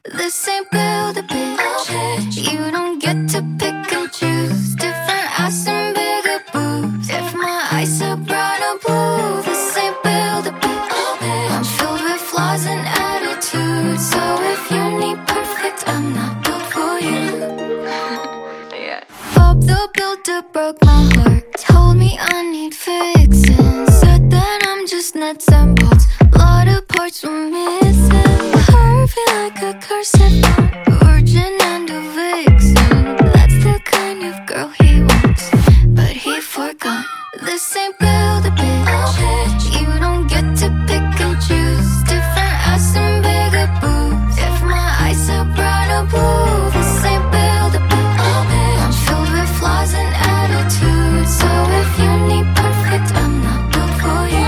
This ain't build a bitch. You don't get to pick and choose. Different ass and bigger boobs. If my eyes are brown or blue, this ain't build a bitch. I'm filled with flaws and attitudes. So if you need perfect, I'm not built for you. Yeah. Bob the Builder broke my heart. Told me I need fixing. Said that I'm just nuts and bolts. A lot of parts were missing. Perfect like a corset, virgin and a vixen. That's the kind of girl he wants, but he forgot. This ain't build a bitch. You don't get to pick and choose. Different ass and bigger boobs. If my eyes are brown or blue, this ain't build a bitch. I'm filled with flaws and attitudes. So if you need perfect, I'm not built for you.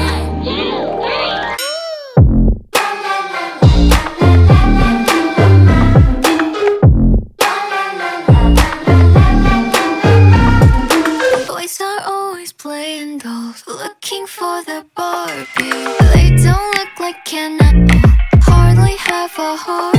Boys are always playing dolls, looking for the Barbie. They don't look like Ken at all, hardly have a heart.